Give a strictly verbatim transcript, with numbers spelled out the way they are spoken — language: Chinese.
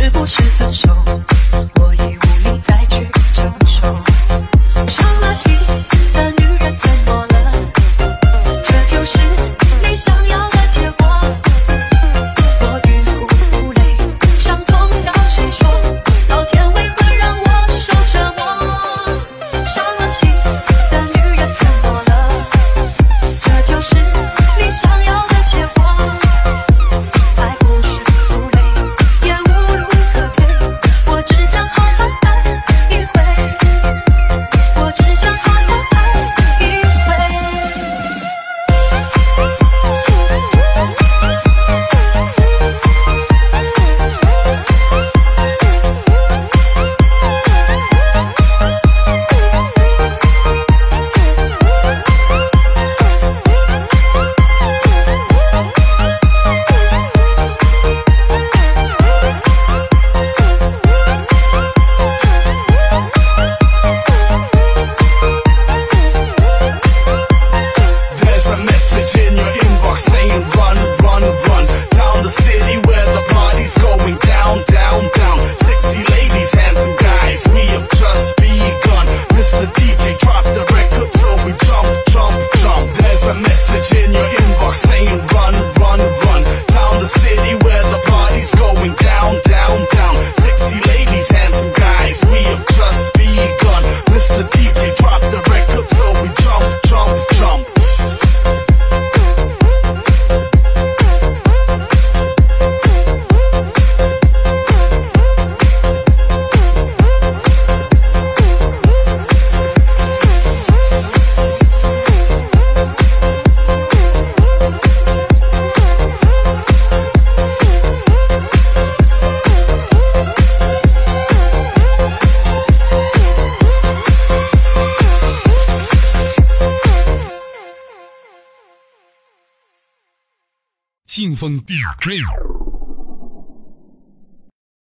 是不是分手，我已无力再去承受。伤了心的女人怎么了？这就是你想要的结果。我欲哭无泪，伤痛向谁说？老天为何让我受折磨？伤了心的女人怎么了？这就是你想要的结果。爱不是负累，也无路可退，我只想好好爱一回，我只想好好爱一回。 There's a message in your inbox saying run, run, run down the city where the party's going down, down, down. Sexy ladies, handsome guys, we have just begun. Mister D J, drop the record so we jump, jump, jump. There's a message in your inbox saying run, run, run down the city where the party's going down, down, down. Sexy ladies, handsome guys, we have just begun. Mister D J, drop the record so we jump, jump, jump. 劲风 D J。